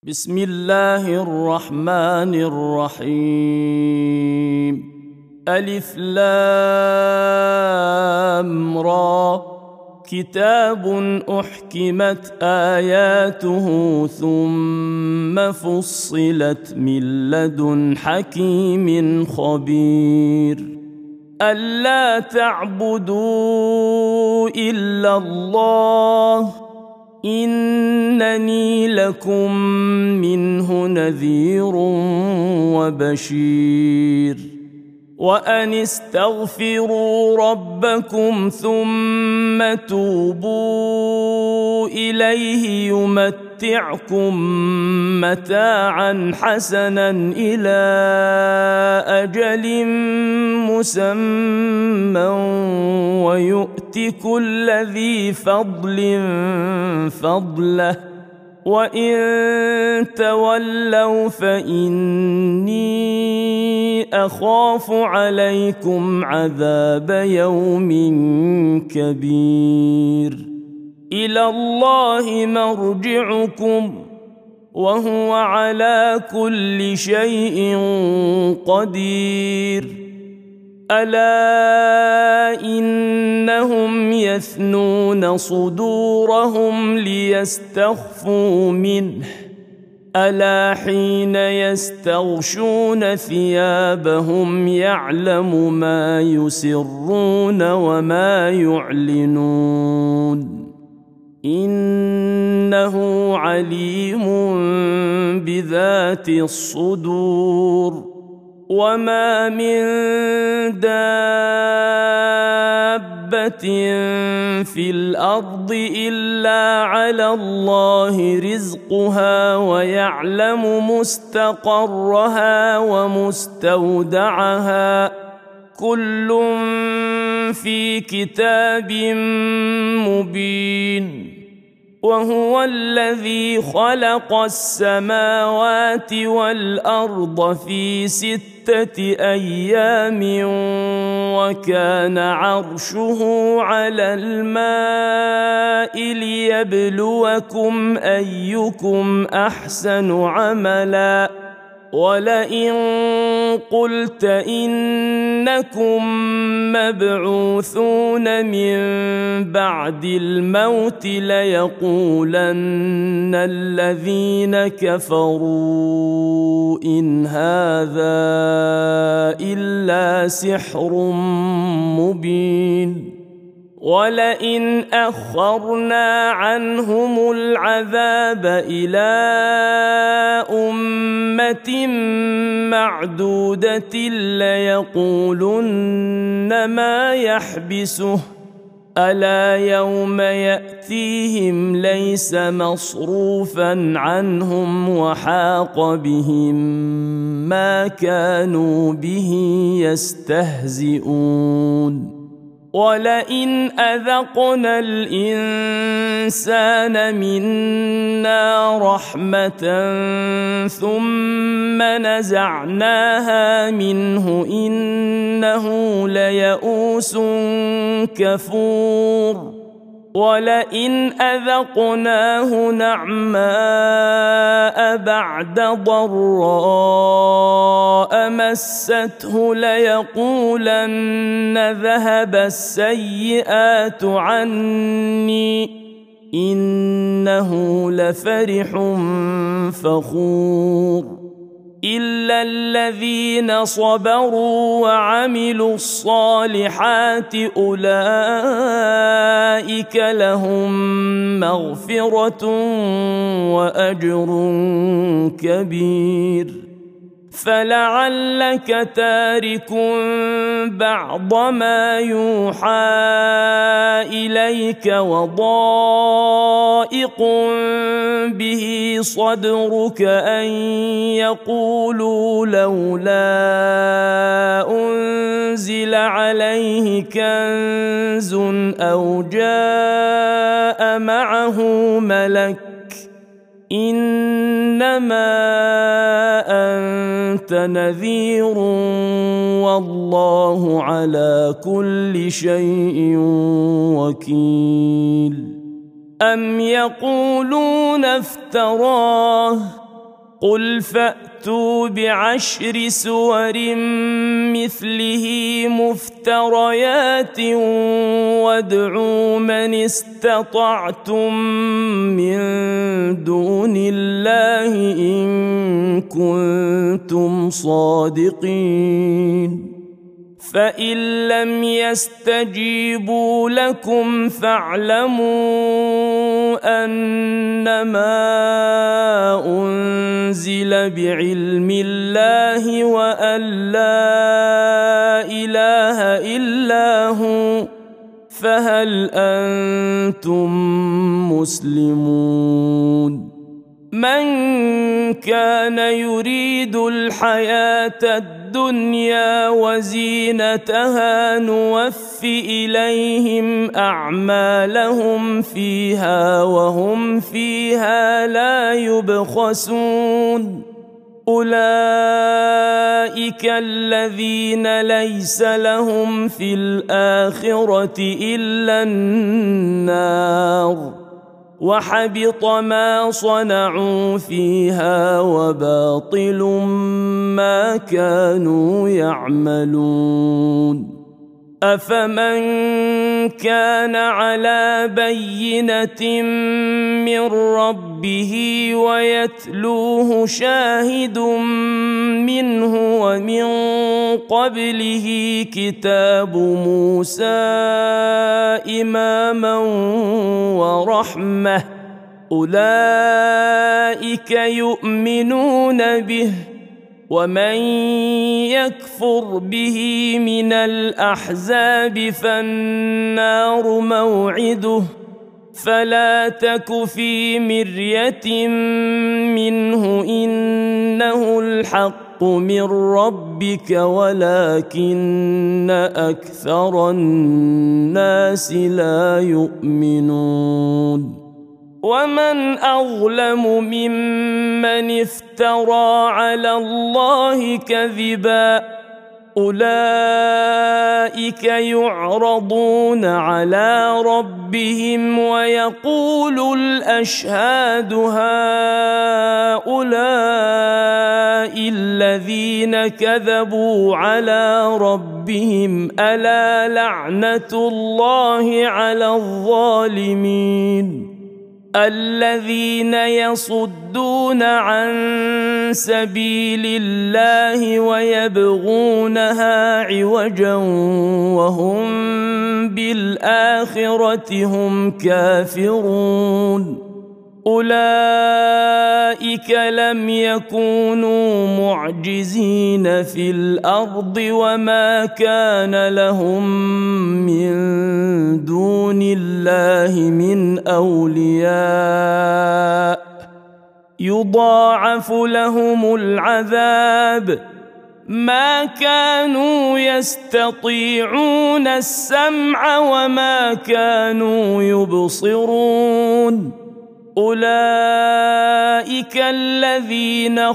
بسم الله الرحمن الرحيم. ألف لام را، كتاب أحكمت آياته ثم فصلت من لدن حكيم خبير. ألا تعبدوا إلا الله إنني لكم منه نذير وبشير. وأن استغفروا ربكم ثم توبوا إليه يمتعكم متاعا حسنا إلى أجل مسمى ويؤت كل ذي فضل فضله، وإن تولوا فإني أخاف عليكم عذاب يوم كبير. إلى الله مرجعكم وهو على كل شيء قدير. ألا إنهم يثنون صدورهم ليستخفوا منه، ألا حين يستغشون ثيابهم يعلم ما يسرون وما يعلنون، إنه عليم بذات الصدور. وما من دابة في الأرض إلا على الله رزقها ويعلم مستقرها ومستودعها، كل في كتاب مبين. وهو الذي خلق السماوات والأرض في 6 أيام وكان عرشه على الماء ليبلوكم أيكم أحسن عملا. ولئن قلت إنكم مبعوثون من بعد الموت ليقولن الذين كفروا إن هذا إلا سحر مبين. ولئن أخرنا عنهم العذاب إلى أمة معدودة ليقولن ما يحبسه، ألا يوم يأتيهم ليس مصروفا عنهم وحاق بهم ما كانوا به يستهزئون. ولئن أذقنا الإنسان منا رحمة ثم نزعناها منه إنه ليئوس كفور. ولئن أذقناه نعماء بعد ضراء مسته ليقولن ذهب السيئات عني إنه لفرح فخور. إلا الذين صبروا وعملوا الصالحات أولئك لهم مغفرة وأجر كبير. فلعلك تارك بعض ما يوحى إليك وضائق به صدرك أن يقولوا لولا أنزل عليه كنز أو جاء معه ملك إنما أنت نذير والله على كل شيء وكيل. أم يقولون افتراه قل فأتوا ب10 سور مثله مفتريات وادعوا من استطعتم من دون الله إن كنتم صادقين فإن لم يستجيبوا لكم فاعلموا أنما أنزل بعلم الله وأن لا إله إلا هو فهل أنتم مسلمون من كان يريد الحياة الدنيا وزينتها نوف إليهم أعمالهم فيها وهم فيها لا يبخسون أولئك الذين ليس لهم في الآخرة إلا النار وحبط ما صنعوا فيها وباطل ما كانوا يعملون أفمن كان على بينة من ربه ويتلوه شاهد منه ومن قبله كتاب موسى إماما ورحمة أولئك يؤمنون به ومن يكفر به من الأحزاب فالنار موعده فلا تك في مرية منه إنه الحق من ربك ولكن أكثر الناس لا يؤمنون ومن أظلم ممن افترى على الله كذبا أولئك يعرضون على ربهم ويقول الأشهاد هؤلاء الذين كذبوا على ربهم ألا لعنة الله على الظالمين الذين يصدون عن سبيل الله ويبغونها عوجا وهم بالآخرة هم كافرون أولئك لم يكونوا معجزين في الأرض وما كان لهم من دون الله من أولياء يضاعف لهم العذاب ما كانوا يستطيعون السمع وما كانوا يبصرون أولئك الذين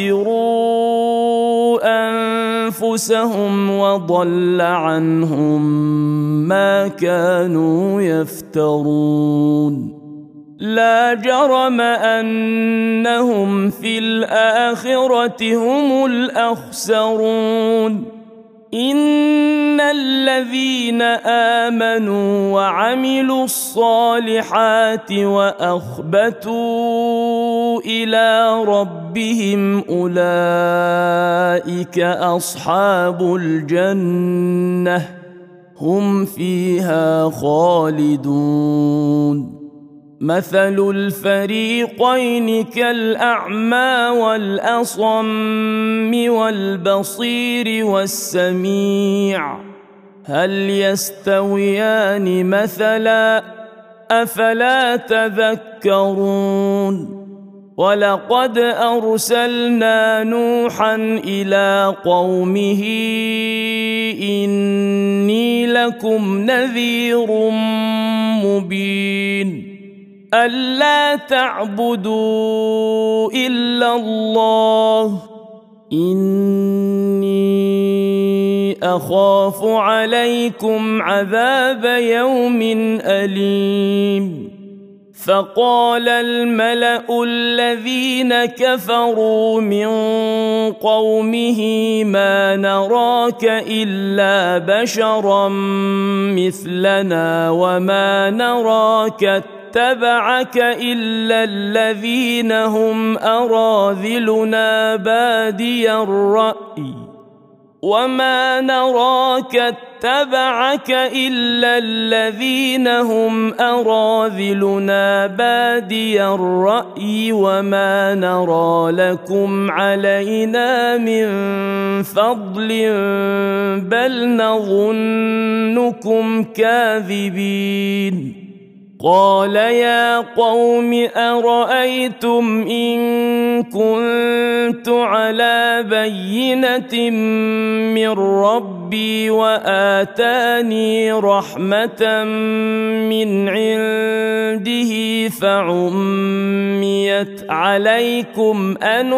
خسروا أنفسهم وضل عنهم ما كانوا يفترون لا جرم أنهم في الآخرة هم الأخسرون إن الذين آمنوا وعملوا الصالحات وأخبتوا إلى ربهم أولئك أصحاب الجنة هم فيها خالدون مثل الفريقين كالأعمى والأصم والبصير والسميع هل يستويان مثلا أفلا تذكرون ولقد أرسلنا نوحا إلى قومه إني لكم نذير مبين ألا تعبدوا إلا الله إني أخاف عليكم عذاب يوم أليم فقال الملأ الذين كفروا من قومه ما نراك إلا بشرا مثلنا وما نراك اتبعك إلا الذين هم أراذلنا بادي الرأي وما نراك اتبعك إلا الذين هم أراذلنا بادي الرأي وما نرى لكم علينا من فضل بل نظنكم كاذبين قال يا قوم أرأيتم إن كنت على بينة من ربي وآتاني رحمة من عنده فعميت عليكم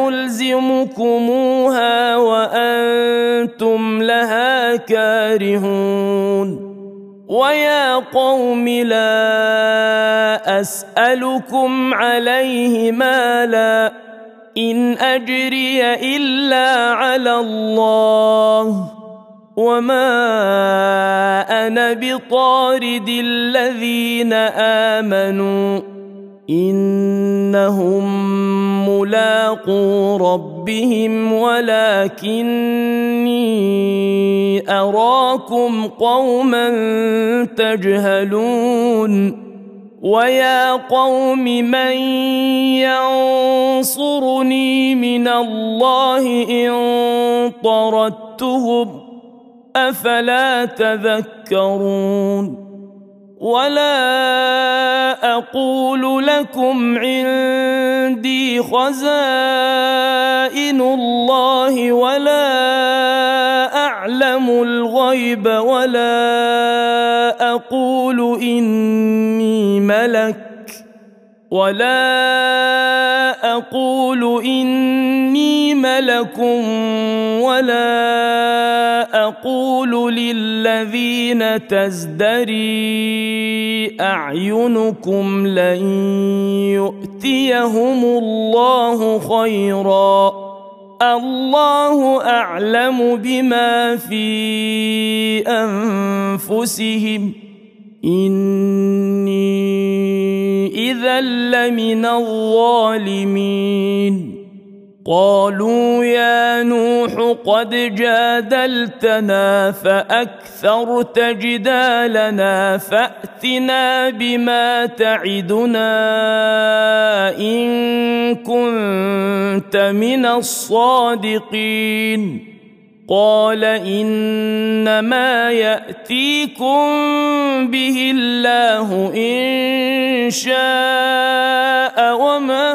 أنلزمكموها وأنتم لها كارهون ويا قوم لا أسألكم عليه مالا إن أجري إلا على الله وما أنا بطارد الذين آمنوا إنهم ملاقو ربهم ولكني أراكم قوما تجهلون ويا قوم من ينصرني من الله إن طردتهم أفلا تذكرون ولا أقول لكم عندي خزائن الله ولا أعلم الغيب ولا أقول إني ملك ولا أقول للذين تزدري أعينكم لن يؤتيهم الله خيرا الله أعلم بما في أنفسهم إني إذا لمن الظالمين قالوا يا نوح قد جادلتنا فأكثرت جدالنا فأتنا بما تعدنا إن كنت من الصادقين قال إنما يأتيكم به الله إن شاء وما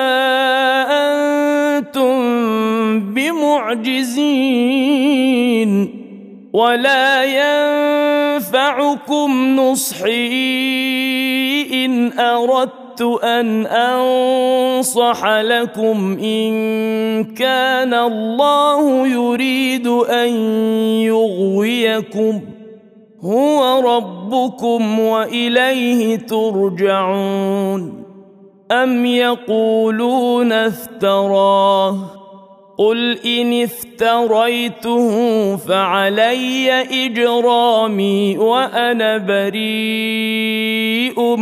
أنتم بمعجزين ولا ينفعكم نصحي إن أردت أن أنصح لكم إن كان الله يريد أن يغويكم هو ربكم وإليه ترجعون أم يقولون افتراه قل إن افتريته فعلي إجرامي وأنا بريء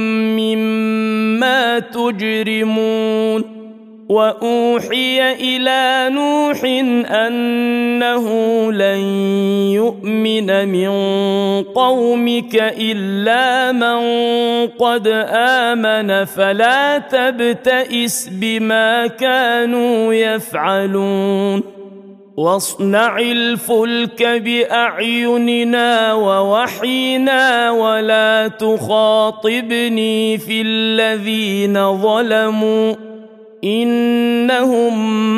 مما تجرمون وأوحي إلى نوح أنه لن يؤمن من قومك إلا من قد آمن فلا تبتئس بما كانوا يفعلون واصنع الفلك بأعيننا ووحينا ولا تخاطبني في الذين ظلموا إنهم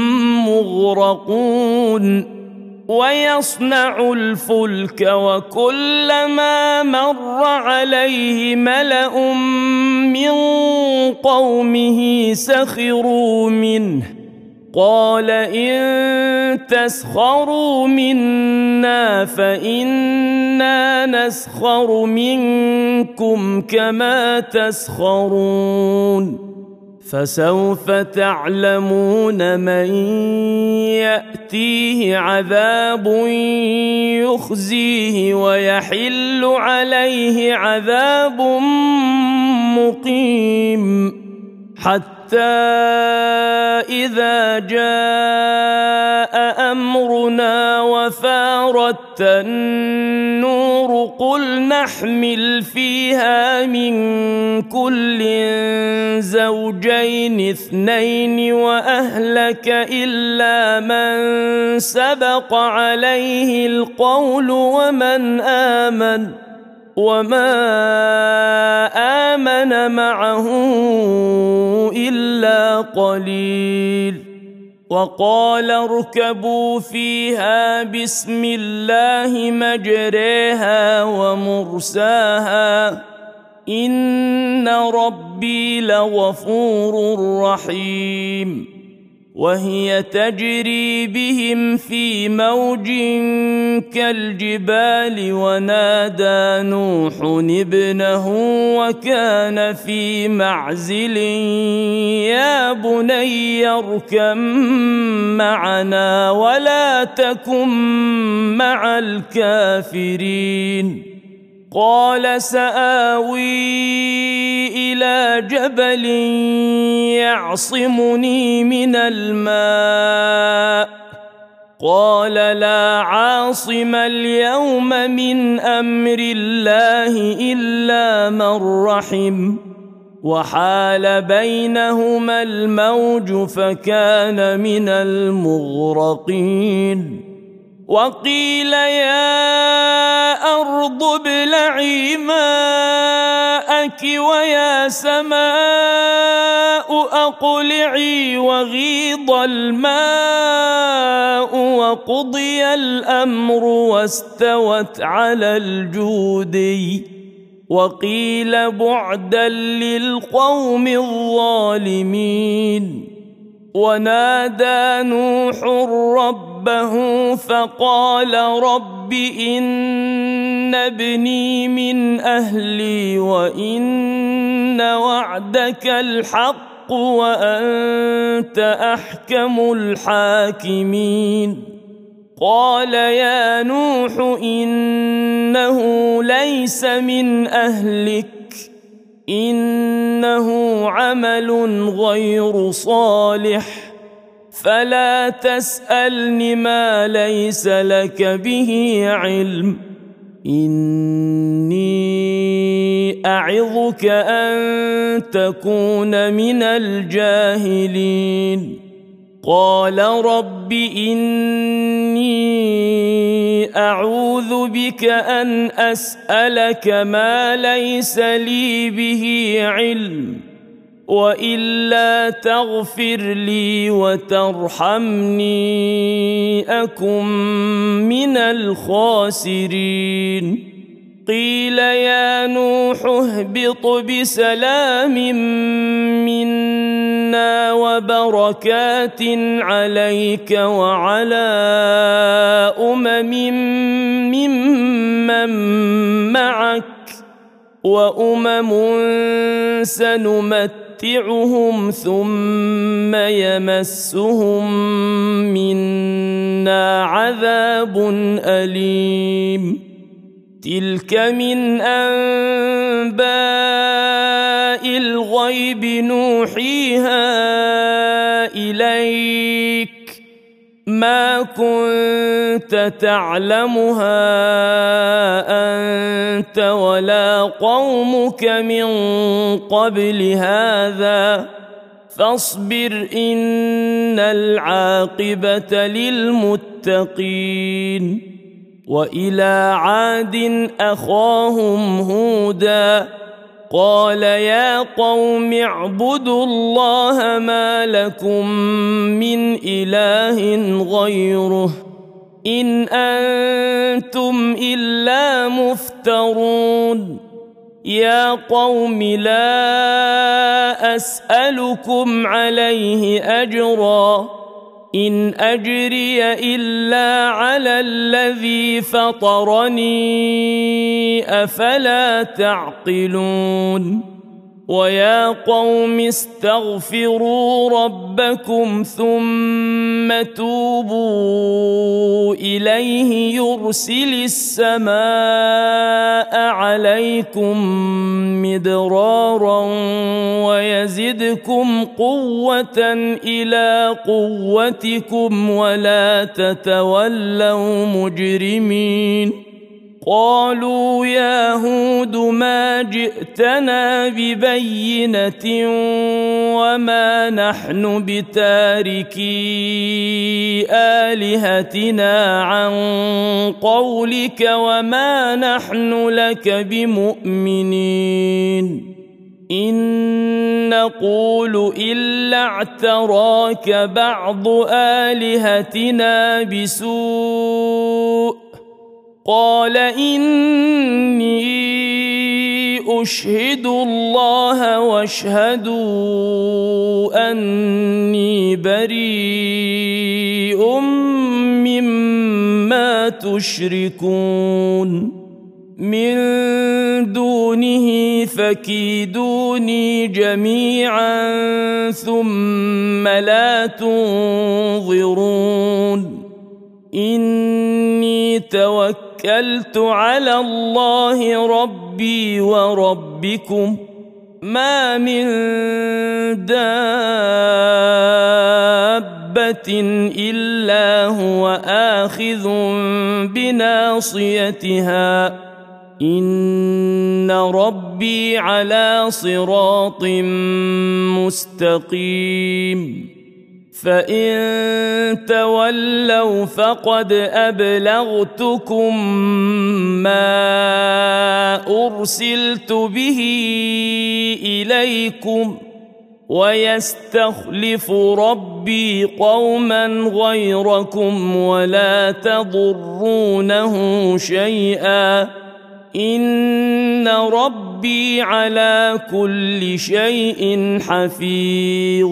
مغرقون ويصنع الفلك وكلما مر عليه ملأ من قومه سخروا منه قال إن تسخروا منا فإنا نسخر منكم كما تسخرون فسوف تعلمون من يأتيه عذاب يخزيه ويحل عليه عذاب مقيم حتى إذا جاء أمرنا وفارت النور قل نحمل فيها من كل زوجين اثنين وأهلك إلا من سبق عليه القول وما آمن معه إلا قليل وقال اركبوا فيها بسم الله مجريها ومرساها إن ربي لغفور رحيم وهي تجري بهم في موج كالجبال ونادى نوح ابنه وكان في معزل يا بني اركب معنا ولا تكن مع الكافرين قال سآوي إلى جبل يعصمني من الماء قال لا عاصم اليوم من أمر الله إلا من رحم وحال بينهما الموج فكان من المغرقين وقيل يا أرض ابلعي ماءك ويا سماء أقلعي وغيض الماء وقضي الأمر واستوت على الجودي وقيل بعدا للقوم الظالمين ونادى نوح ربه فقال رب إن ابني من أهلي وإن وعدك الحق وأنت أحكم الحاكمين قال يا نوح إنه ليس من أهلك إنه عمل غير صالح فلا تسألني ما ليس لك به علم إني أعظك أن تكون من الجاهلين قال رب إني أعوذ بك أن أسألك ما ليس لي به علم وإلا تغفر لي وترحمني أكن من الخاسرين قيل يا نوح اهبط بسلام منا وبركات عليك وعلى ممن معك سنمتعهم ثم يمسهم منا عذاب أليم تلك من أنباء الغيب نوحيها إليك ما كنت تعلمها أنت ولا قومك من قبل هذا فاصبر إن العاقبة للمتقين وإلى عاد أخاهم هودا قال يا قوم اعبدوا الله ما لكم من إله غيره إن أنتم إلا مفترون يا قوم لا أسألكم عليه أجرا إن أجري إلا على الذي فطرني أفلا تعقلون ويا قوم استغفروا ربكم ثم توبوا إليه يرسل السماء عليكم مدرارا ويزدكم قوة إلى قوتكم ولا تتولوا مجرمين قالوا يا هود ما جئتنا ببينة وما نحن بتاركي آلهتنا عن قولك وما نحن لك بمؤمنين إن نقول إلا اعتراك بعض آلهتنا بسوء قال إني أشهد الله واشهدوا أني بريء مما تشركون من دونه فكيدوني جميعا ثم لا تنظرون إني توكلت على الله ربي وربكم ما من دابة إلا هو آخذ بناصيتها إن ربي على صراط مستقيم فإن تولوا فقد أبلغتكم ما أرسلت به إليكم ويستخلف ربي قوما غيركم ولا تضرونه شيئا إن ربي على كل شيء حفيظ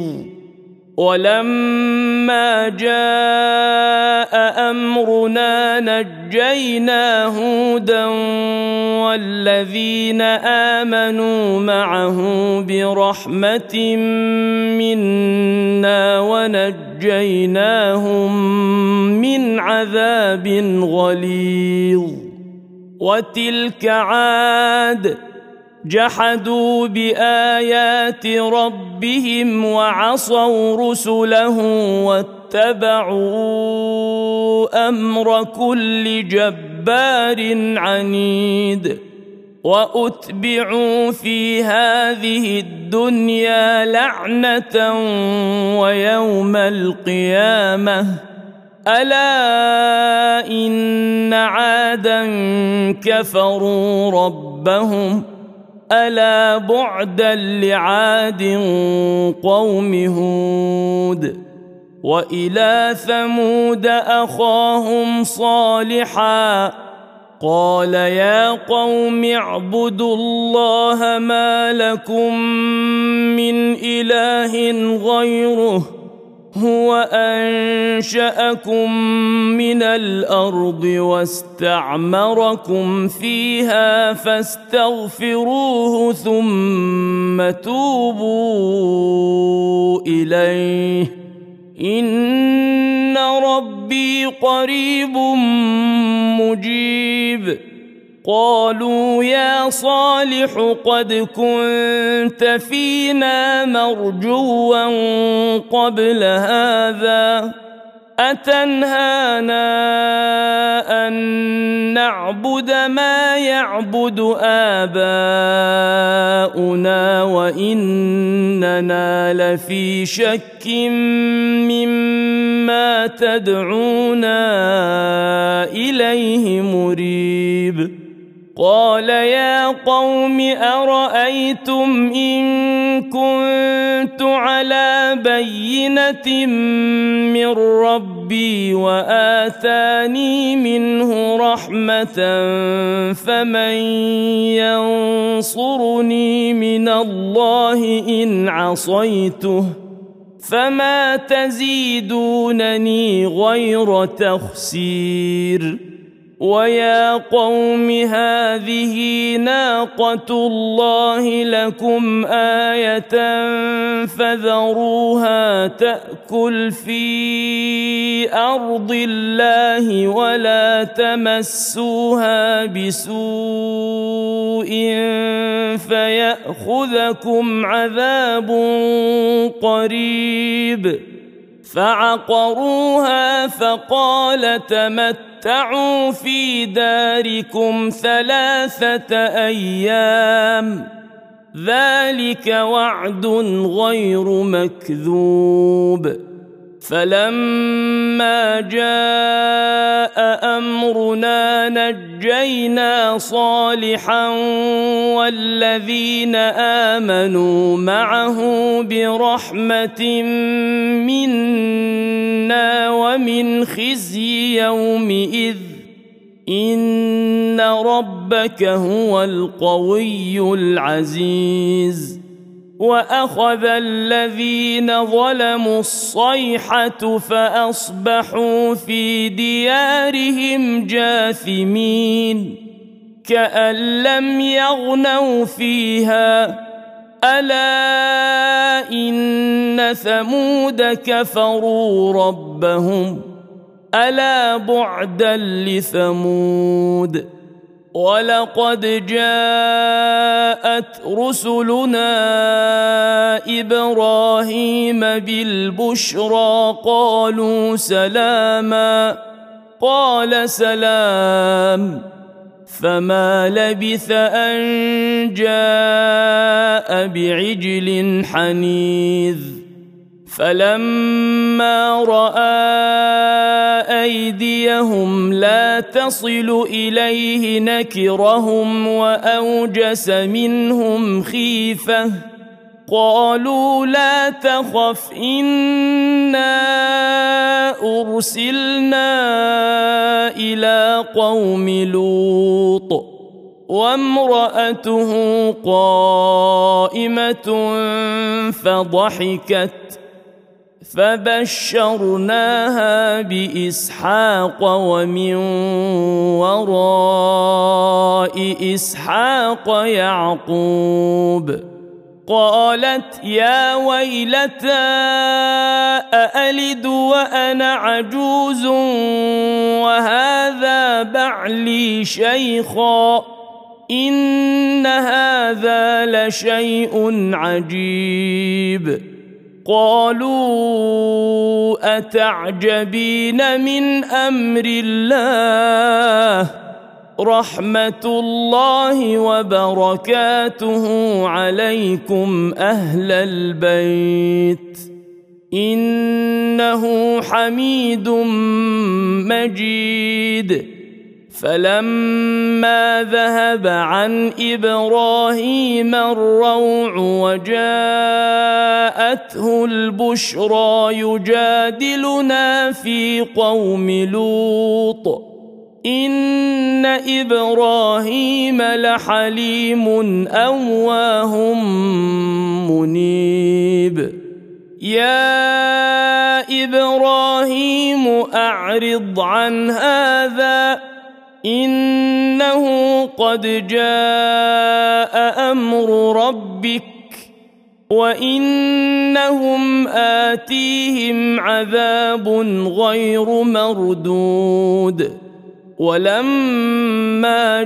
ولما جاء أمرنا نجينا هودا والذين آمنوا معه برحمة منا ونجيناهم من عذاب غليظ وتلك عاد جحدوا بآيات ربهم وعصوا رسله واتبعوا أمر كل جبار عنيد وأتبعوا في هذه الدنيا لعنة ويوم القيامة ألا إن عادا كفروا ربهم ألا بعدا لعاد قوم هود وإلى ثمود أخاهم صالحا قال يا قوم اعبدوا الله ما لكم من إله غيره هو أنشأكم من الأرض واستعمركم فيها فاستغفروه ثم توبوا إليه إن ربي قريب مجيب قالوا يا صالح قد كنت فينا مرجوا قبل هذا أتنهانا أن نعبد ما يعبد آباؤنا وإننا لفي شك مما تدعونا إليه مريب قال يا قوم أرأيتم إن كنت على بينة من ربي وآتاني منه رحمة فمن ينصرني من الله إن عصيته فما تزيدونني غير تخسير ويا قوم هذه ناقة الله لكم آية فذروها تأكل في أرض الله ولا تمسوها بسوء فيأخذكم عذاب قريب فعقروها فقال تمتعوا في داركم 3 أيام ذلك وعد غير مكذوب فلما جاء أمرنا نجينا صالحا والذين آمنوا معه برحمة منا ومن خزي يومئذ إن ربك هو القوي العزيز وأخذ الذين ظلموا الصيحة فأصبحوا في ديارهم جاثمين كأن لم يغنوا فيها ألا إن ثمود كفروا ربهم ألا بعدا لثمود ولقد جاءت رسلنا إبراهيم بالبشرى قالوا سلاما قال سلام فما لبث أن جاء بعجل حنيذ فلما رأى أيديهم لا تصل إليه نكرهم وأوجس منهم خيفة قالوا لا تخف إنا أرسلنا إلى قوم لوط وامرأته قائمة فضحكت فبشرناها بإسحاق ومن وراء إسحاق يعقوب قالت يا ويلتى أألد وأنا عجوز وهذا بعلي شيخا إن هذا لشيء عجيب قالوا أتعجبين من أمر الله رحمة الله وبركاته عليكم أهل البيت إنه حميد مجيد فلما ذهب عن إبراهيم الروع وجاءته البشرى يجادلنا في قوم لوط إن إبراهيم لحليم أواه منيب يا إبراهيم أعرض عن هذا إنه قد جاء أمر ربك وإنهم آتيهم عذاب غير مردود ولما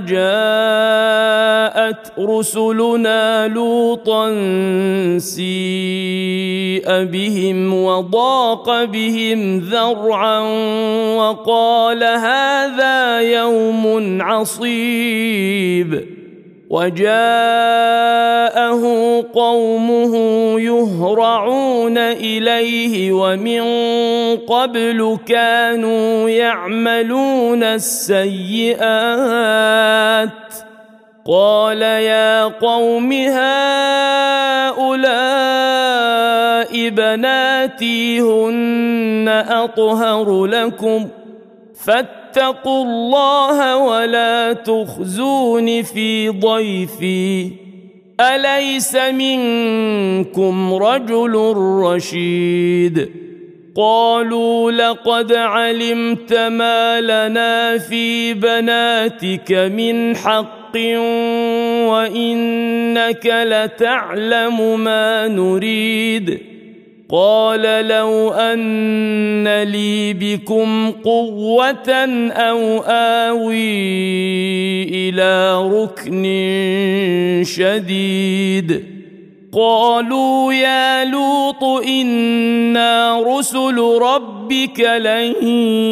جاءت رسلنا لوطا سيء بهم وضاق بهم ذرعا وقال هذا يوم عصيب وجاءه قومه يهرعون إليه ومن قبل كانوا يعملون السيئات قال يا قوم هؤلاء بناتي هن أطهر لكم فاتقوا الله ولا تخزون في ضيفي أليس منكم رجل رشيد قالوا لقد علمت ما لنا في بناتك من حق وإنك لتعلم ما نريد قال لو أن لي بكم قوة أو آوي إلى ركن شديد قالوا يا لوط إنا رسل ربك لن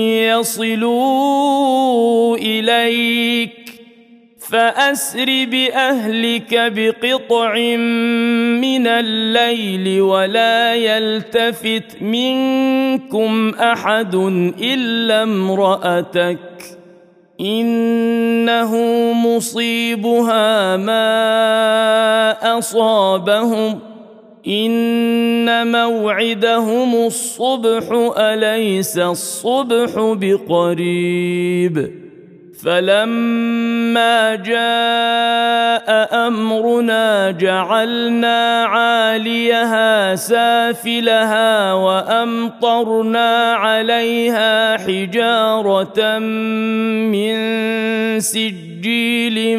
يصلوا إليك فأسر بأهلك بقطع من الليل ولا يلتفت منكم أحد إلا امرأتك إنه مصيبها ما أصابهم إن موعدهم الصبح أليس الصبح بقريب فلما جاء أمرنا جعلنا عاليها سافلها وأمطرنا عليها حجارة من سجيل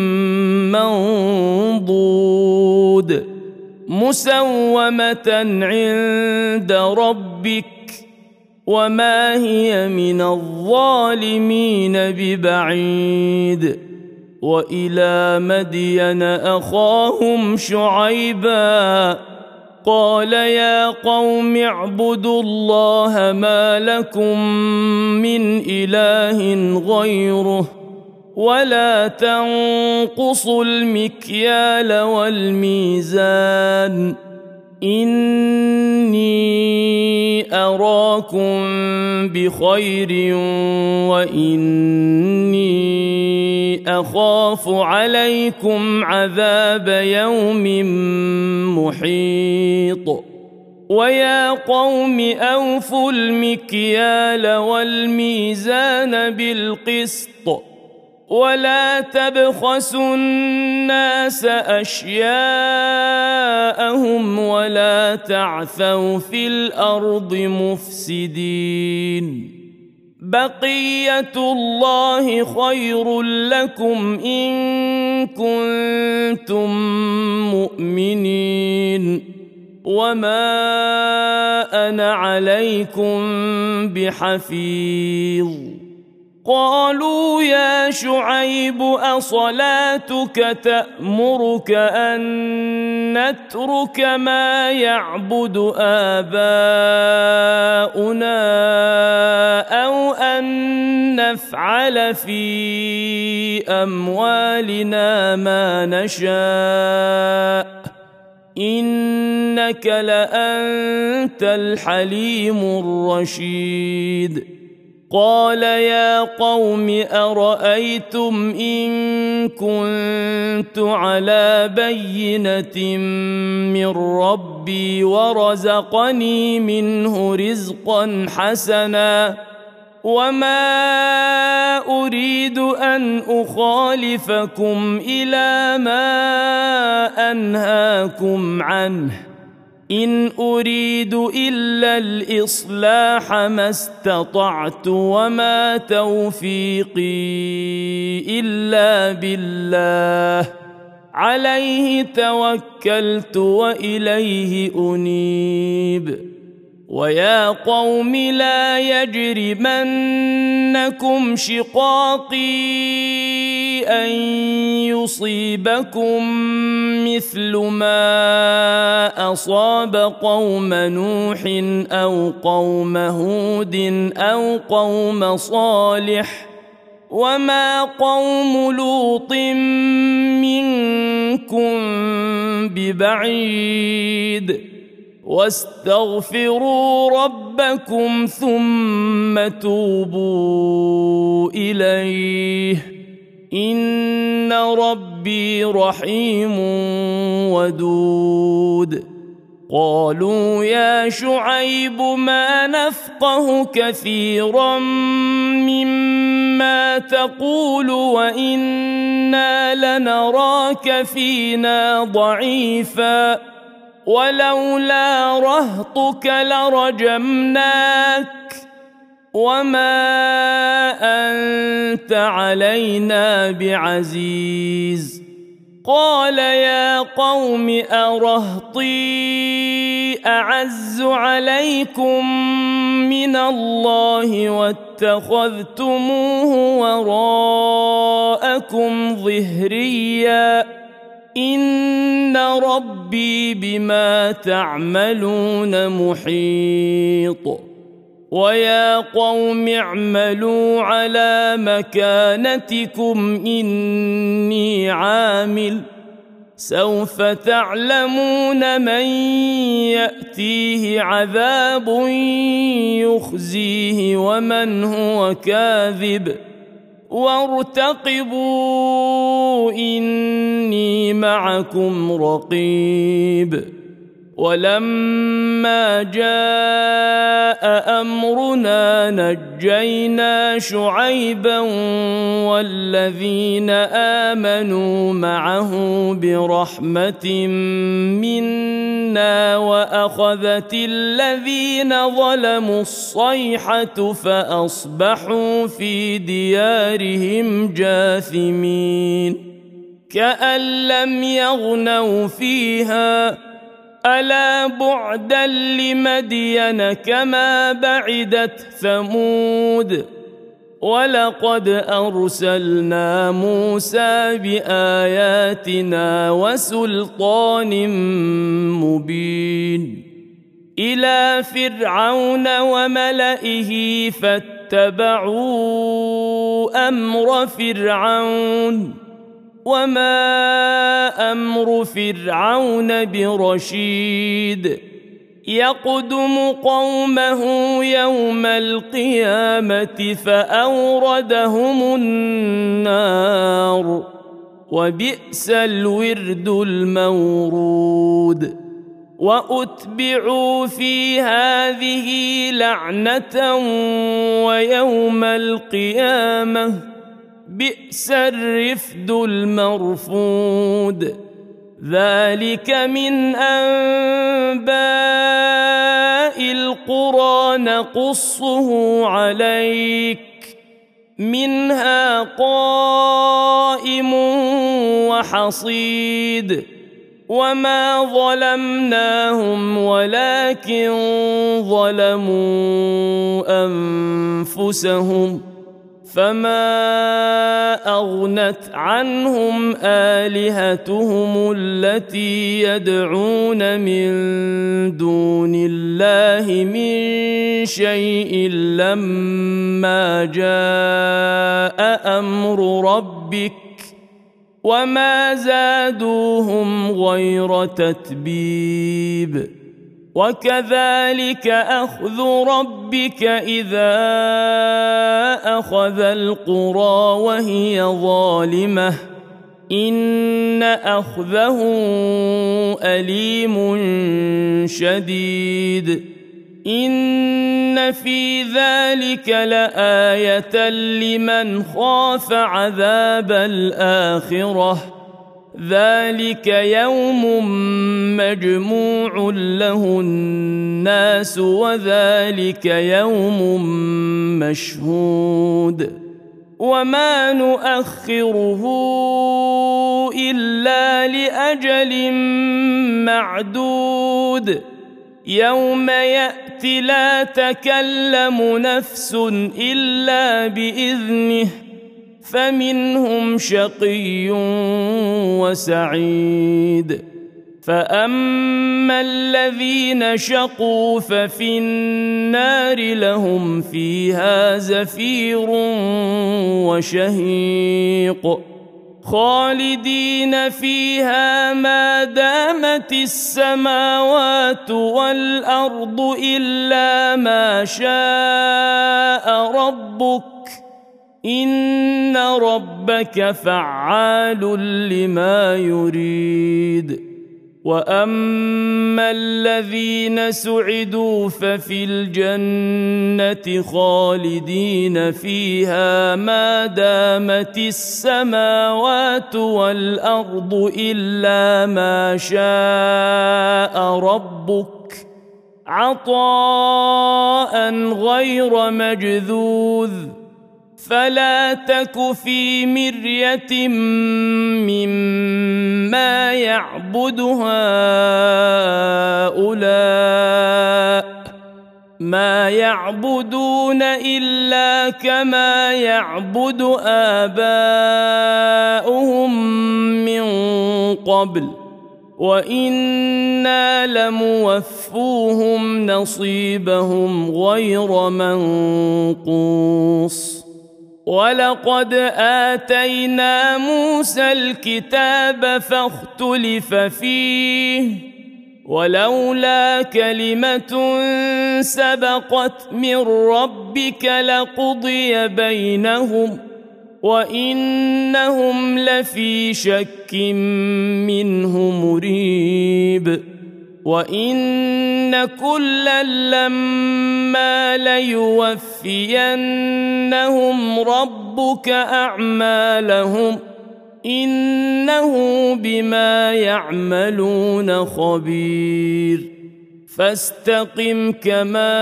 منضود مسومة عند ربك وما هي من الظالمين ببعيد وإلى مدين أخاهم شعيبا قال يا قوم اعبدوا الله ما لكم من إله غيره ولا تنقصوا المكيال والميزان إني أراكم بخير وإني أخاف عليكم عذاب يوم محيط ويا قوم أوفوا المكيال والميزان بالقسط ولا تبخسوا الناس أشياءهم ولا تعثوا في الأرض مفسدين بقية الله خير لكم إن كنتم مؤمنين وما أنا عليكم بحفيظ قالوا يا شعيب أصلاتك تأمرك أن نترك ما يعبد آباؤنا أو أن نفعل في أموالنا ما نشاء إنك لأنت الحليم الرشيد قال يا قوم أرأيتم إن كنت على بينة من ربي ورزقني منه رزقا حسنا وما أريد أن أخالفكم إلى ما أنهاكم عنه إن أريد إلا الإصلاح ما استطعت وما توفيقي إلا بالله عليه توكلت وإليه أنيب ويا قوم لا يجرمنكم شقاقي أن يصيبكم مثل ما أصاب قوم نوح أو قوم هود أو قوم صالح وما قوم لوط منكم ببعيد واستغفروا ربكم ثم توبوا إليه إن ربي رحيم ودود قالوا يا شعيب ما نفقه كثيرا مما تقول وإنا لنراك فينا ضعيفا ولولا رهطك لرجمناك وما أنت علينا بعزيز قال يا قوم أرهطي أعز عليكم من الله واتخذتموه وراءكم ظهريا إن ربي بما تعملون محيط ويا قوم اعملوا على مكانتكم إني عامل سوف تعلمون من يأتيه عذاب يخزيه ومن هو كاذب وارتقبوا إني معكم رقيب ولما جاء أمرنا نجينا شعيبا والذين آمنوا معه برحمة منا وأخذت الذين ظلموا الصيحة فأصبحوا في ديارهم جاثمين كأن لم يغنوا فيها ألا بعدا لمدين كما بعدت ثمود ولقد أرسلنا موسى بآياتنا وسلطان مبين إلى فرعون وملئه فاتبعوا أمر فرعون وما أمر فرعون برشيد يقدم قومه يوم القيامة فأوردهم النار وبئس الورد المورود وأتبعوا في هذه لعنة ويوم القيامة بئس الرفد المرفود ذلك من أنباء القرى نقصه عليك منها قائم وحصيد وما ظلمناهم ولكن ظلموا أنفسهم فما أغنت عنهم آلهتهم التي يدعون من دون الله من شيء لما جاء أمر ربك وما زادوهم غير تتبيب وكذلك أخذ ربك إذا أخذ القرى وهي ظالمة إن أخذه أليم شديد إن في ذلك لآية لمن خاف عذاب الآخرة ذلك يوم مجموع له الناس وذلك يوم مشهود وما نؤخره إلا لأجل معدود يوم يأتي لا تكلم نفس إلا بإذنه فمنهم شقي وسعيد فأما الذين شقوا ففي النار لهم فيها زفير وشهيق خالدين فيها ما دامت السماوات والأرض إلا ما شاء ربك إن ربك فعال لما يريد واما الذين سعدوا ففي الجنه خالدين فيها ما دامت السماوات والارض الا ما شاء ربك عطاء غير مجذوذ فلا تك في مرية مما يعبد هؤلاء ما يعبدون إلا كما يعبد آباؤهم من قبل وإنا لموفوهم نصيبهم غير منقوص ولقد آتينا موسى الكتاب فاختلف فيه ولولا كلمة سبقت من ربك لقضي بينهم وإنهم لفي شك منه مريب وإن كلا لما ليوفينهم ربك أعمالهم إنه بما يعملون خبير فاستقم كما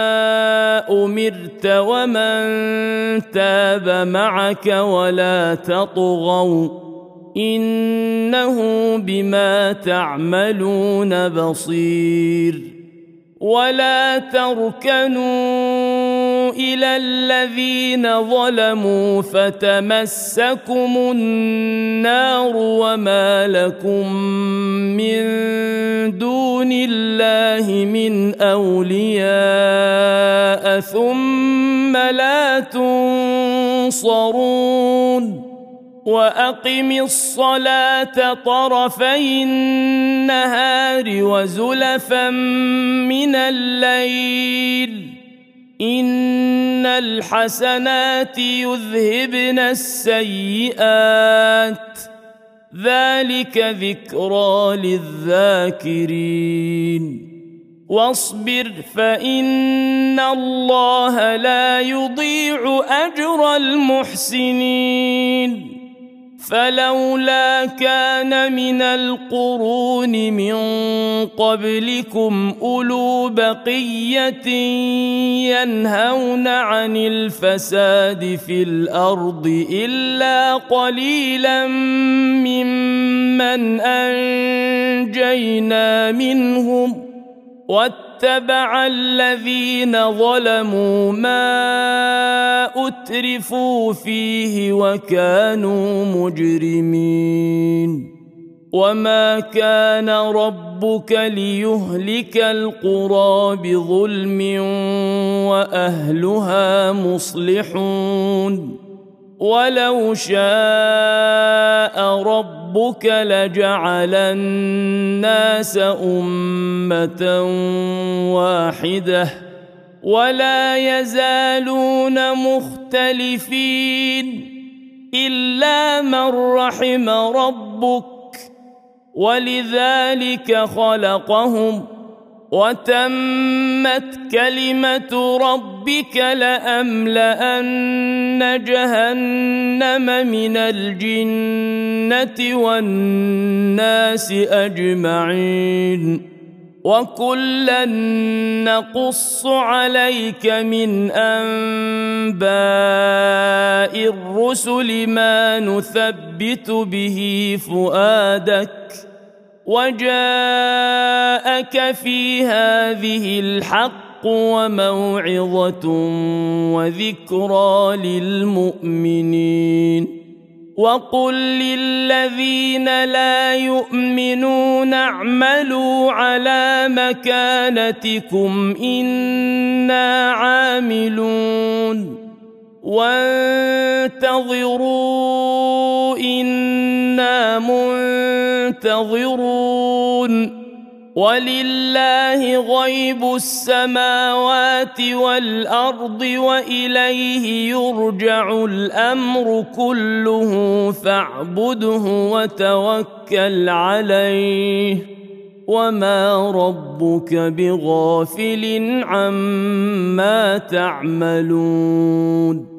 أمرت ومن تاب معك ولا تطغوا إنه بما تعملون بصير ولا تركنوا إلى الذين ظلموا فتمسكم النار وما لكم من دون الله من أولياء ثم لا تنصرون وأقم الصلاة طرفي النهار وزلفا من الليل إن الحسنات يذهبن السيئات ذلك ذكرى للذاكرين واصبر فإن الله لا يضيع أجر المحسنين فلولا كان من القرون من قبلكم أولو بقية ينهون عن الفساد في الأرض إلا قليلا ممن أنجينا منهم واتبع الذين ظلموا ما أترفوا فيه وكانوا مجرمين وما كان ربك ليهلك القرى بظلم وأهلها مصلحون ولو شاء ربك لجعل الناس أمة واحدة ولا يزالون مختلفين إلا من رحم ربك ولذلك خلقهم وتمت كلمة ربك لأملأن جهنم من الجنة والناس أجمعين وكلا نقص عليك من أنباء الرسل ما نثبت به فؤادك وجاءك في هذه الحق وموعظة وذكرى للمؤمنين وقل للذين لا يؤمنون اعملوا على مكانتكم إنا عاملون وانتظروا إنا منتظرون ولله غيب السماوات والأرض وإليه يرجع الأمر كله فاعبده وتوكل عليه وما ربك بغافل عما تعملون